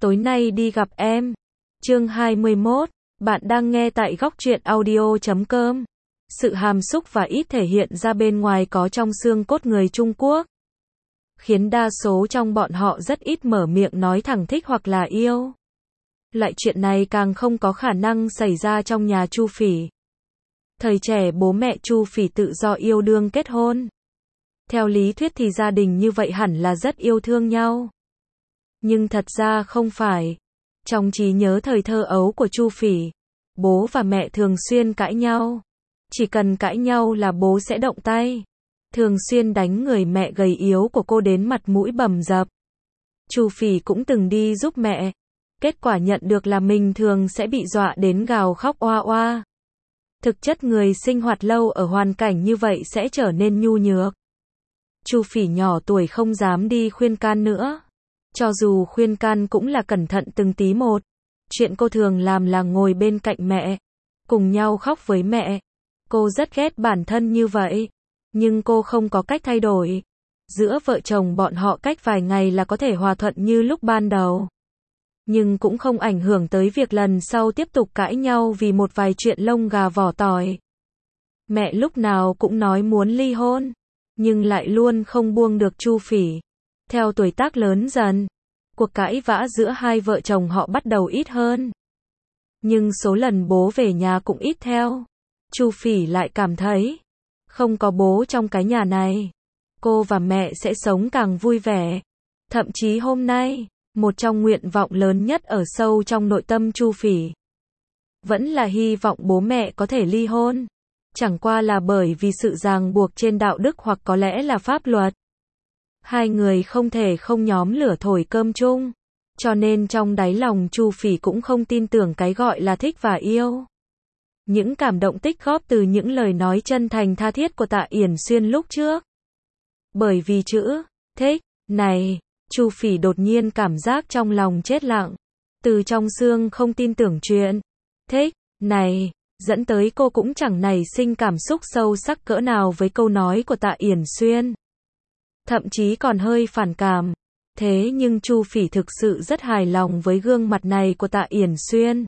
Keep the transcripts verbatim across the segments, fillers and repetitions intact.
tối nay đi gặp em. Chương hai mươi mốt, bạn đang nghe tại góc truyện audio chấm com. Sự hàm xúc và ít thể hiện ra bên ngoài có trong xương cốt người Trung Quốc, khiến đa số trong bọn họ rất ít mở miệng nói thẳng thích hoặc là yêu. Loại chuyện này càng không có khả năng xảy ra trong nhà Chu Phỉ. Thời trẻ bố mẹ Chu Phỉ tự do yêu đương kết hôn. Theo lý thuyết thì gia đình như vậy hẳn là rất yêu thương nhau. Nhưng thật ra không phải. Trong trí nhớ thời thơ ấu của Chu Phỉ, bố và mẹ thường xuyên cãi nhau. Chỉ cần cãi nhau là bố sẽ động tay. Thường xuyên đánh người mẹ gầy yếu của cô đến mặt mũi bầm dập. Chu Phỉ cũng từng đi giúp mẹ. Kết quả nhận được là mình thường sẽ bị dọa đến gào khóc oa oa. Thực chất người sinh hoạt lâu ở hoàn cảnh như vậy sẽ trở nên nhu nhược. Chu Phỉ nhỏ tuổi không dám đi khuyên can nữa. Cho dù khuyên can cũng là cẩn thận từng tí một. Chuyện cô thường làm là ngồi bên cạnh mẹ, cùng nhau khóc với mẹ. Cô rất ghét bản thân như vậy, nhưng cô không có cách thay đổi. Giữa vợ chồng bọn họ cách vài ngày là có thể hòa thuận như lúc ban đầu. Nhưng cũng không ảnh hưởng tới việc lần sau tiếp tục cãi nhau vì một vài chuyện lông gà vỏ tỏi. Mẹ lúc nào cũng nói muốn ly hôn, nhưng lại luôn không buông được Chu Phỉ. Theo tuổi tác lớn dần, cuộc cãi vã giữa hai vợ chồng họ bắt đầu ít hơn. Nhưng số lần bố về nhà cũng ít theo. Chu Phỉ lại cảm thấy, không có bố trong cái nhà này, cô và mẹ sẽ sống càng vui vẻ. Thậm chí hôm nay, một trong nguyện vọng lớn nhất ở sâu trong nội tâm Chu Phỉ vẫn là hy vọng bố mẹ có thể ly hôn. Chẳng qua là bởi vì sự ràng buộc trên đạo đức hoặc có lẽ là pháp luật. Hai người không thể không nhóm lửa thổi cơm chung. Cho nên trong đáy lòng Chu Phỉ cũng không tin tưởng cái gọi là thích và yêu. Những cảm động tích góp từ những lời nói chân thành tha thiết của Tạ Yển Xuyên lúc trước. Bởi vì chữ thích này, Chu Phỉ đột nhiên cảm giác trong lòng chết lặng. Từ trong xương không tin tưởng chuyện thích này, dẫn tới cô cũng chẳng nảy sinh cảm xúc sâu sắc cỡ nào với câu nói của Tạ Yển Xuyên. Thậm chí còn hơi phản cảm. Thế nhưng Chu Phỉ thực sự rất hài lòng với gương mặt này của Tạ Yển Xuyên.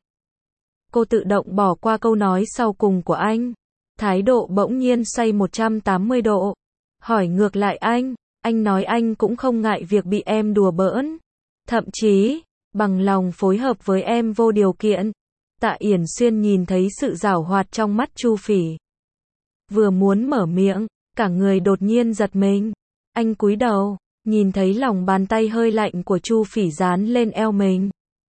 Cô tự động bỏ qua câu nói sau cùng của anh. Thái độ bỗng nhiên xoay một trăm tám mươi độ. Hỏi ngược lại anh, anh nói anh cũng không ngại việc bị em đùa bỡn. Thậm chí, bằng lòng phối hợp với em vô điều kiện. Tạ Yển Xuyên nhìn thấy sự giảo hoạt trong mắt Chu Phỉ. Vừa muốn mở miệng, cả người đột nhiên giật mình. Anh cúi đầu, nhìn thấy lòng bàn tay hơi lạnh của Chu Phỉ dán lên eo mình.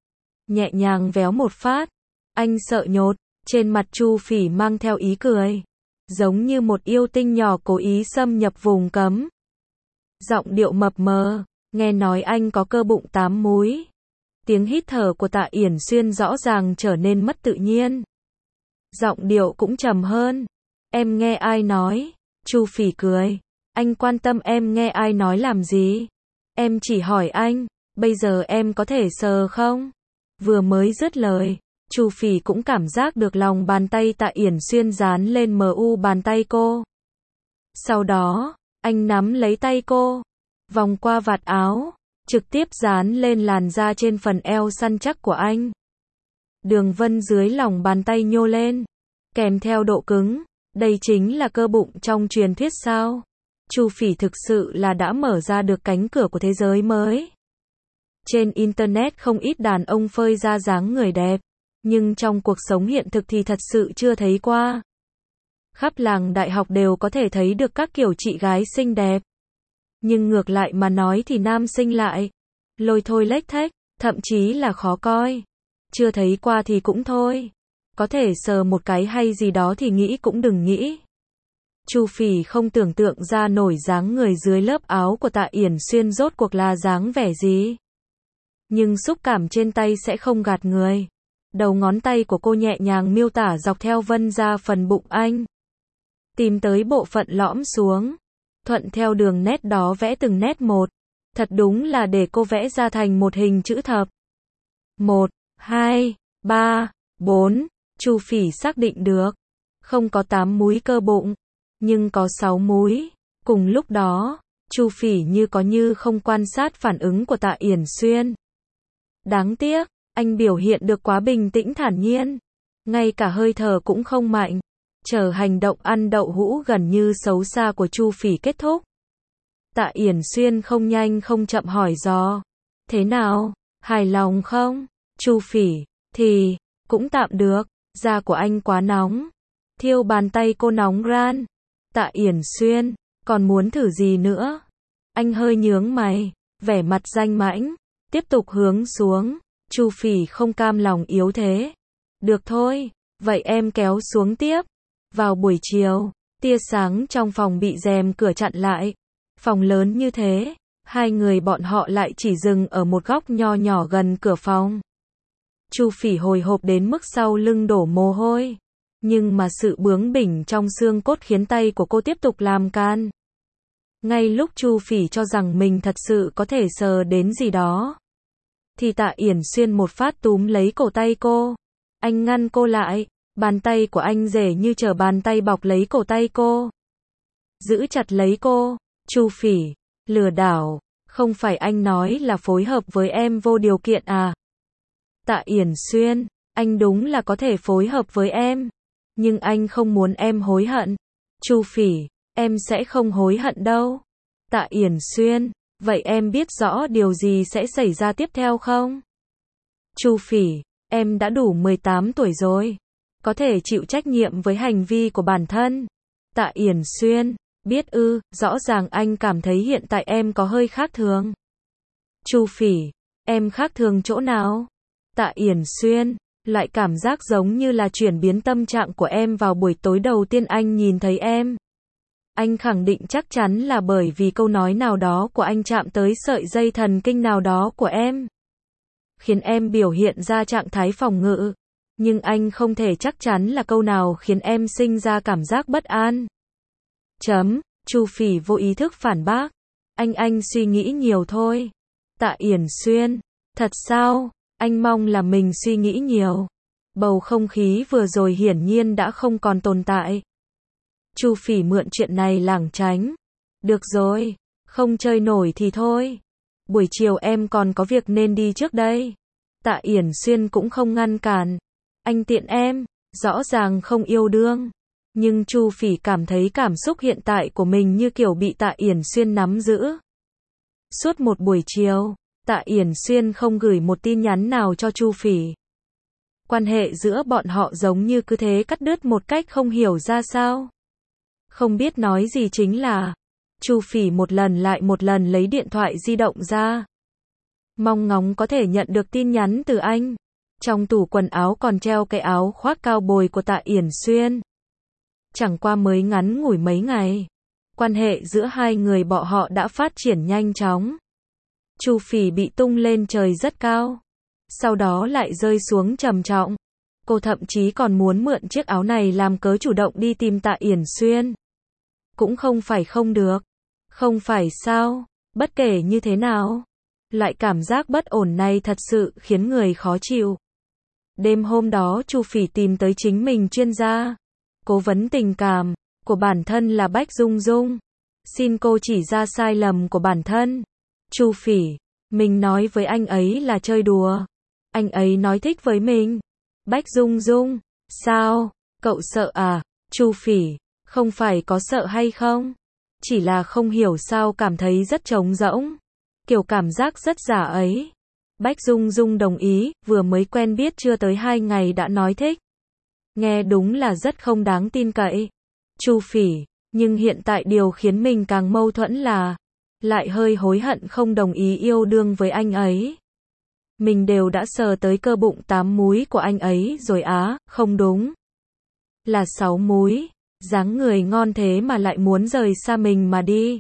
Nhẹ nhàng véo một phát. Anh sợ nhột, trên mặt Chu Phỉ mang theo ý cười. Giống như một yêu tinh nhỏ cố ý xâm nhập vùng cấm. Giọng điệu mập mờ, nghe nói anh có cơ bụng tám múi. Tiếng hít thở của Tạ Yển Xuyên rõ ràng trở nên mất tự nhiên. Giọng điệu cũng trầm hơn. Em nghe ai nói? Chu Phỉ cười. Anh quan tâm em nghe ai nói làm gì? Em chỉ hỏi anh, bây giờ em có thể sờ không? Vừa mới dứt lời, Chu Phỉ cũng cảm giác được lòng bàn tay Tạ Yển Xuyên dán lên mờ u bàn tay cô. Sau đó, anh nắm lấy tay cô, vòng qua vạt áo, trực tiếp dán lên làn da trên phần eo săn chắc của anh. Đường vân dưới lòng bàn tay nhô lên, kèm theo độ cứng. Đây chính là cơ bụng trong truyền thuyết sao? Chu Phỉ thực sự là đã mở ra được cánh cửa của thế giới mới. Trên Internet không ít đàn ông phơi ra dáng người đẹp, nhưng trong cuộc sống hiện thực thì thật sự chưa thấy qua. Khắp làng đại học đều có thể thấy được các kiểu chị gái xinh đẹp. Nhưng ngược lại mà nói thì nam sinh lại lôi thôi lếch thếch, thậm chí là khó coi. Chưa thấy qua thì cũng thôi. Có thể sờ một cái hay gì đó thì nghĩ cũng đừng nghĩ. Chu Phỉ không tưởng tượng ra nổi dáng người dưới lớp áo của Tạ Yển Xuyên rốt cuộc là dáng vẻ gì. Nhưng xúc cảm trên tay sẽ không gạt người. Đầu ngón tay của cô nhẹ nhàng miêu tả dọc theo vân ra phần bụng anh. Tìm tới bộ phận lõm xuống. Thuận theo đường nét đó vẽ từng nét một. Thật đúng là để cô vẽ ra thành một hình chữ thập. Một, hai, ba, bốn. Chu Phỉ xác định được. Không có tám múi cơ bụng, nhưng có sáu múi. Cùng lúc đó, Chu Phỉ như có như không quan sát phản ứng của Tạ Yển Xuyên. Đáng tiếc, anh biểu hiện được quá bình tĩnh thản nhiên. Ngay cả hơi thở cũng không mạnh. Chờ hành động ăn đậu hũ gần như xấu xa của Chu Phỉ kết thúc. Tạ Yển Xuyên không nhanh không chậm hỏi dò. Thế nào? Hài lòng không? Chu Phỉ, thì, cũng tạm được, da của anh quá nóng. Thiêu bàn tay cô nóng ran. Tạ Yển Xuyên, còn muốn thử gì nữa? Anh hơi nhướng mày, vẻ mặt danh mãnh, tiếp tục hướng xuống. Chu Phỉ không cam lòng yếu thế. Được thôi, vậy em kéo xuống tiếp. Vào buổi chiều, tia sáng trong phòng bị rèm cửa chặn lại. Phòng lớn như thế, hai người bọn họ lại chỉ dừng ở một góc nho nhỏ gần cửa phòng. Chu Phỉ hồi hộp đến mức sau lưng đổ mồ hôi. Nhưng mà sự bướng bỉnh trong xương cốt khiến tay của cô tiếp tục làm can. Ngay lúc Chu Phỉ cho rằng mình thật sự có thể sờ đến gì đó, thì Tạ Yển Xuyên một phát túm lấy cổ tay cô. Anh ngăn cô lại, bàn tay của anh rể như trở bàn tay bọc lấy cổ tay cô. Giữ chặt lấy cô. Chu Phỉ, lừa đảo, không phải anh nói là phối hợp với em vô điều kiện à? Tạ Yển Xuyên, anh đúng là có thể phối hợp với em, nhưng anh không muốn em hối hận. Chu Phỉ, em sẽ không hối hận đâu. Tạ Yển Xuyên, vậy em biết rõ điều gì sẽ xảy ra tiếp theo không? Chu Phỉ, em đã đủ mười tám tuổi rồi, có thể chịu trách nhiệm với hành vi của bản thân. Tạ Yển Xuyên, biết ư, rõ ràng anh cảm thấy hiện tại em có hơi khác thường. Chu Phỉ, em khác thường chỗ nào? Tạ Yển Xuyên, lại cảm giác giống như là chuyển biến tâm trạng của em vào buổi tối đầu tiên anh nhìn thấy em. Anh khẳng định chắc chắn là bởi vì câu nói nào đó của anh chạm tới sợi dây thần kinh nào đó của em, khiến em biểu hiện ra trạng thái phòng ngự. Nhưng anh không thể chắc chắn là câu nào khiến em sinh ra cảm giác bất an. Chấm, Chu Phỉ vô ý thức phản bác. Anh anh suy nghĩ nhiều thôi. Tạ Yển Xuyên, thật sao? Anh mong là mình suy nghĩ nhiều. Bầu không khí vừa rồi hiển nhiên đã không còn tồn tại. Chu Phỉ mượn chuyện này lảng tránh. Được rồi, không chơi nổi thì thôi. Buổi chiều em còn có việc nên đi trước đây. Tạ Yển Xuyên cũng không ngăn cản. Anh tiện em, rõ ràng không yêu đương. Nhưng Chu Phỉ cảm thấy cảm xúc hiện tại của mình như kiểu bị Tạ Yển Xuyên nắm giữ. Suốt một buổi chiều, Tạ Yển Xuyên không gửi một tin nhắn nào cho Chu Phỉ. Quan hệ giữa bọn họ giống như cứ thế cắt đứt một cách không hiểu ra sao. Không biết nói gì chính là, Chu Phỉ một lần lại một lần lấy điện thoại di động ra, mong ngóng có thể nhận được tin nhắn từ anh. Trong tủ quần áo còn treo cái áo khoác cao bồi của Tạ Yển Xuyên. Chẳng qua mới ngắn ngủi mấy ngày, quan hệ giữa hai người bọn họ đã phát triển nhanh chóng. Chu Phỉ bị tung lên trời rất cao, sau đó lại rơi xuống trầm trọng. Cô thậm chí còn muốn mượn chiếc áo này làm cớ chủ động đi tìm Tạ Yển Xuyên. Cũng không phải không được. Không phải sao? Bất kể như thế nào, loại cảm giác bất ổn này thật sự khiến người khó chịu. Đêm hôm đó Chu Phỉ tìm tới chính mình chuyên gia cố vấn tình cảm của bản thân là Bách Dung Dung. Xin cô chỉ ra sai lầm của bản thân. Chu Phỉ, mình nói với anh ấy là chơi đùa. Anh ấy nói thích với mình. Bách Dung Dung, sao? Cậu sợ à? Chu Phỉ, không phải có sợ hay không? Chỉ là không hiểu sao cảm thấy rất trống rỗng. Kiểu cảm giác rất giả ấy. Bách Dung Dung đồng ý, vừa mới quen biết chưa tới hai ngày đã nói thích. Nghe đúng là rất không đáng tin cậy. Chu Phỉ, nhưng hiện tại điều khiến mình càng mâu thuẫn là, lại hơi hối hận không đồng ý yêu đương với anh ấy. Mình đều đã sờ tới cơ bụng tám múi của anh ấy rồi á, không đúng. Là sáu múi, dáng người ngon thế mà lại muốn rời xa mình mà đi.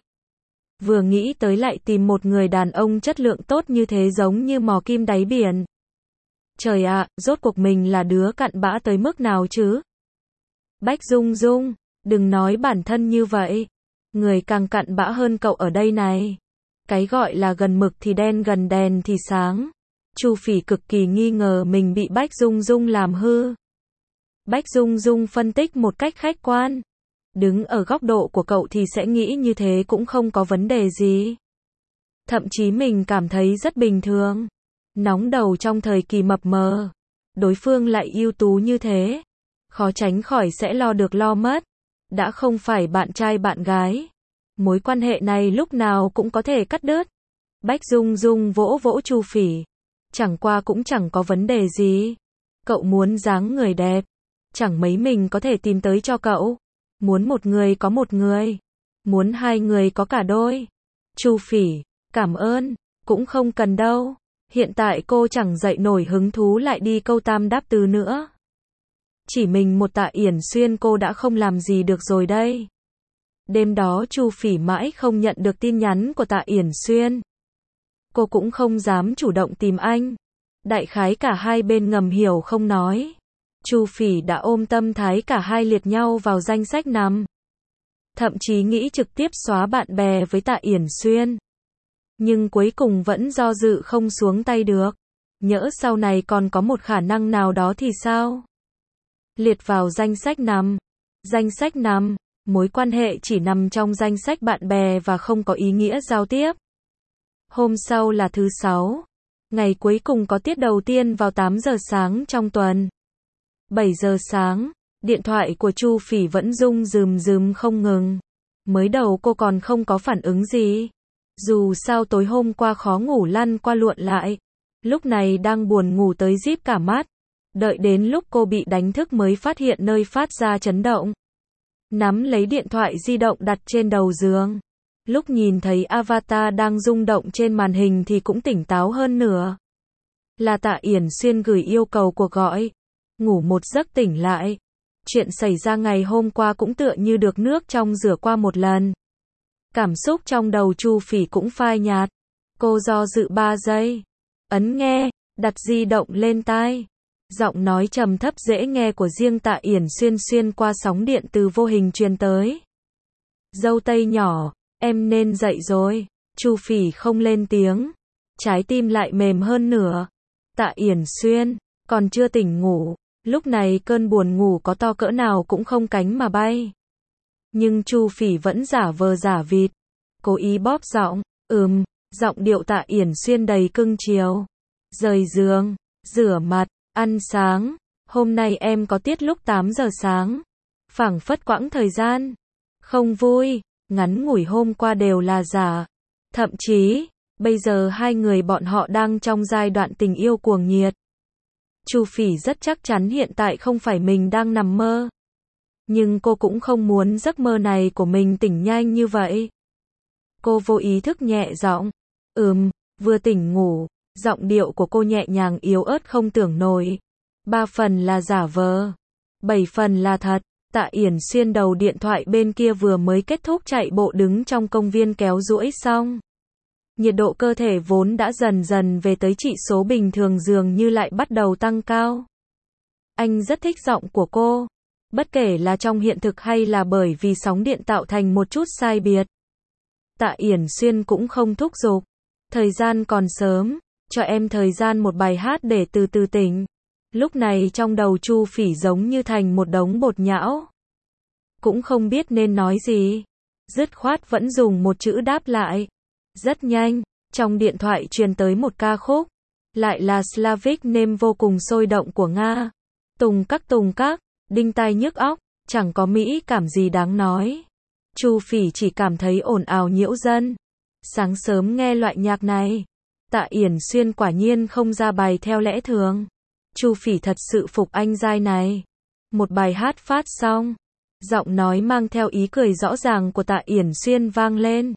Vừa nghĩ tới lại tìm một người đàn ông chất lượng tốt như thế giống như mò kim đáy biển. Trời ạ, rốt cuộc mình là đứa cặn bã tới mức nào chứ? Bách Dung Dung, đừng nói bản thân như vậy. Người càng cặn bã hơn cậu ở đây này. Cái gọi là gần mực thì đen gần đèn thì sáng. Chu Phỉ cực kỳ nghi ngờ mình bị Bách Dung Dung làm hư. Bách Dung Dung phân tích một cách khách quan. Đứng ở góc độ của cậu thì sẽ nghĩ như thế cũng không có vấn đề gì. Thậm chí mình cảm thấy rất bình thường. Nóng đầu trong thời kỳ mập mờ. Đối phương lại ưu tú như thế. Khó tránh khỏi sẽ lo được lo mất. Đã không phải bạn trai bạn gái. Mối quan hệ này lúc nào cũng có thể cắt đứt. Bách Dung Dung vỗ vỗ Chu Phỉ. Chẳng qua cũng chẳng có vấn đề gì. Cậu muốn dáng người đẹp. Chẳng mấy mình có thể tìm tới cho cậu. Muốn một người có một người. Muốn hai người có cả đôi. Chu Phỉ, cảm ơn. Cũng không cần đâu. Hiện tại cô chẳng dậy nổi hứng thú lại đi câu tam đáp tứ nữa. Chỉ mình một Tạ Yển Xuyên cô đã không làm gì được rồi đây. Đêm đó Chu Phỉ mãi không nhận được tin nhắn của Tạ Yển Xuyên. Cô cũng không dám chủ động tìm anh. Đại khái cả hai bên ngầm hiểu không nói. Chu Phỉ đã ôm tâm thái cả hai liệt nhau vào danh sách nằm. Thậm chí nghĩ trực tiếp xóa bạn bè với Tạ Yển Xuyên. Nhưng cuối cùng vẫn do dự không xuống tay được. Nhỡ sau này còn có một khả năng nào đó thì sao? Liệt vào danh sách nằm. Danh sách nằm. Mối quan hệ chỉ nằm trong danh sách bạn bè và không có ý nghĩa giao tiếp. Hôm sau là thứ sáu. Ngày cuối cùng có tiết đầu tiên vào tám giờ sáng trong tuần. bảy giờ sáng, điện thoại của Chu Phỉ vẫn rung rườm rườm không ngừng. Mới đầu cô còn không có phản ứng gì. Dù sao tối hôm qua khó ngủ lăn qua luộn lại. Lúc này đang buồn ngủ tới díp cả mắt. Đợi đến lúc cô bị đánh thức mới phát hiện nơi phát ra chấn động. Nắm lấy điện thoại di động đặt trên đầu giường. Lúc nhìn thấy avatar đang rung động trên màn hình thì cũng tỉnh táo hơn nữa. Là Tạ Yển Xuyên gửi yêu cầu cuộc gọi. Ngủ một giấc tỉnh lại. Chuyện xảy ra ngày hôm qua cũng tựa như được nước trong rửa qua một lần. Cảm xúc trong đầu Chu Phỉ cũng phai nhạt. Cô do dự ba giây. Ấn nghe, đặt di động lên tai. Giọng nói trầm thấp dễ nghe của riêng Tạ Yển Xuyên xuyên qua sóng điện từ vô hình truyền tới. Dâu tây nhỏ, em nên dậy rồi. Chu Phỉ không lên tiếng. Trái tim lại mềm hơn nửa. Tạ Yển Xuyên, còn chưa tỉnh ngủ. Lúc này cơn buồn ngủ có to cỡ nào cũng không cánh mà bay. Nhưng Chu Phỉ vẫn giả vờ giả vịt. Cố ý bóp giọng. Ừm, giọng điệu Tạ Yển Xuyên đầy cưng chiều. Rời giường, rửa mặt, ăn sáng. Hôm nay em có tiết lúc tám giờ sáng. Phảng phất quãng thời gian. Không vui, ngắn ngủi hôm qua đều là giả. Thậm chí, bây giờ hai người bọn họ đang trong giai đoạn tình yêu cuồng nhiệt. Chu Phỉ rất chắc chắn hiện tại không phải mình đang nằm mơ. Nhưng cô cũng không muốn giấc mơ này của mình tỉnh nhanh như vậy. Cô vô ý thức nhẹ giọng. Ừm, vừa tỉnh ngủ. Giọng điệu của cô nhẹ nhàng yếu ớt không tưởng nổi. Ba phần là giả vờ. Bảy phần là thật. Tạ Yển Xuyên đầu điện thoại bên kia vừa mới kết thúc chạy bộ đứng trong công viên kéo duỗi xong. Nhiệt độ cơ thể vốn đã dần dần về tới chỉ số bình thường dường như lại bắt đầu tăng cao. Anh rất thích giọng của cô. Bất kể là trong hiện thực hay là bởi vì sóng điện tạo thành một chút sai biệt. Tạ Yển Xuyên cũng không thúc giục. Thời gian còn sớm, cho em thời gian một bài hát để từ từ tỉnh. Lúc này trong đầu Chu Phỉ giống như thành một đống bột nhão. Cũng không biết nên nói gì. Dứt khoát vẫn dùng một chữ đáp lại. Rất nhanh, trong điện thoại truyền tới một ca khúc. Lại là Slavic name vô cùng sôi động của Nga. Tùng các tùng các, đinh tai nhức óc, chẳng có mỹ cảm gì đáng nói. Chu Phỉ chỉ cảm thấy ồn ào nhiễu dân. Sáng sớm nghe loại nhạc này, Tạ Yển Xuyên quả nhiên không ra bài theo lẽ thường. Chu Phỉ thật sự phục anh giai này. Một bài hát phát xong, giọng nói mang theo ý cười rõ ràng của Tạ Yển Xuyên vang lên.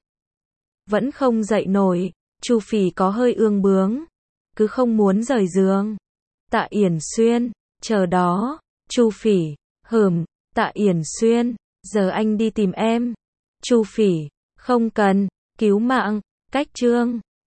Vẫn không dậy nổi, Chu Phỉ có hơi ương bướng, cứ không muốn rời giường. Tạ Yển Xuyên, chờ đó. Chu Phỉ, hừm, Tạ Yển Xuyên, giờ anh đi tìm em. Chu Phỉ, không cần, cứu mạng, cách chương.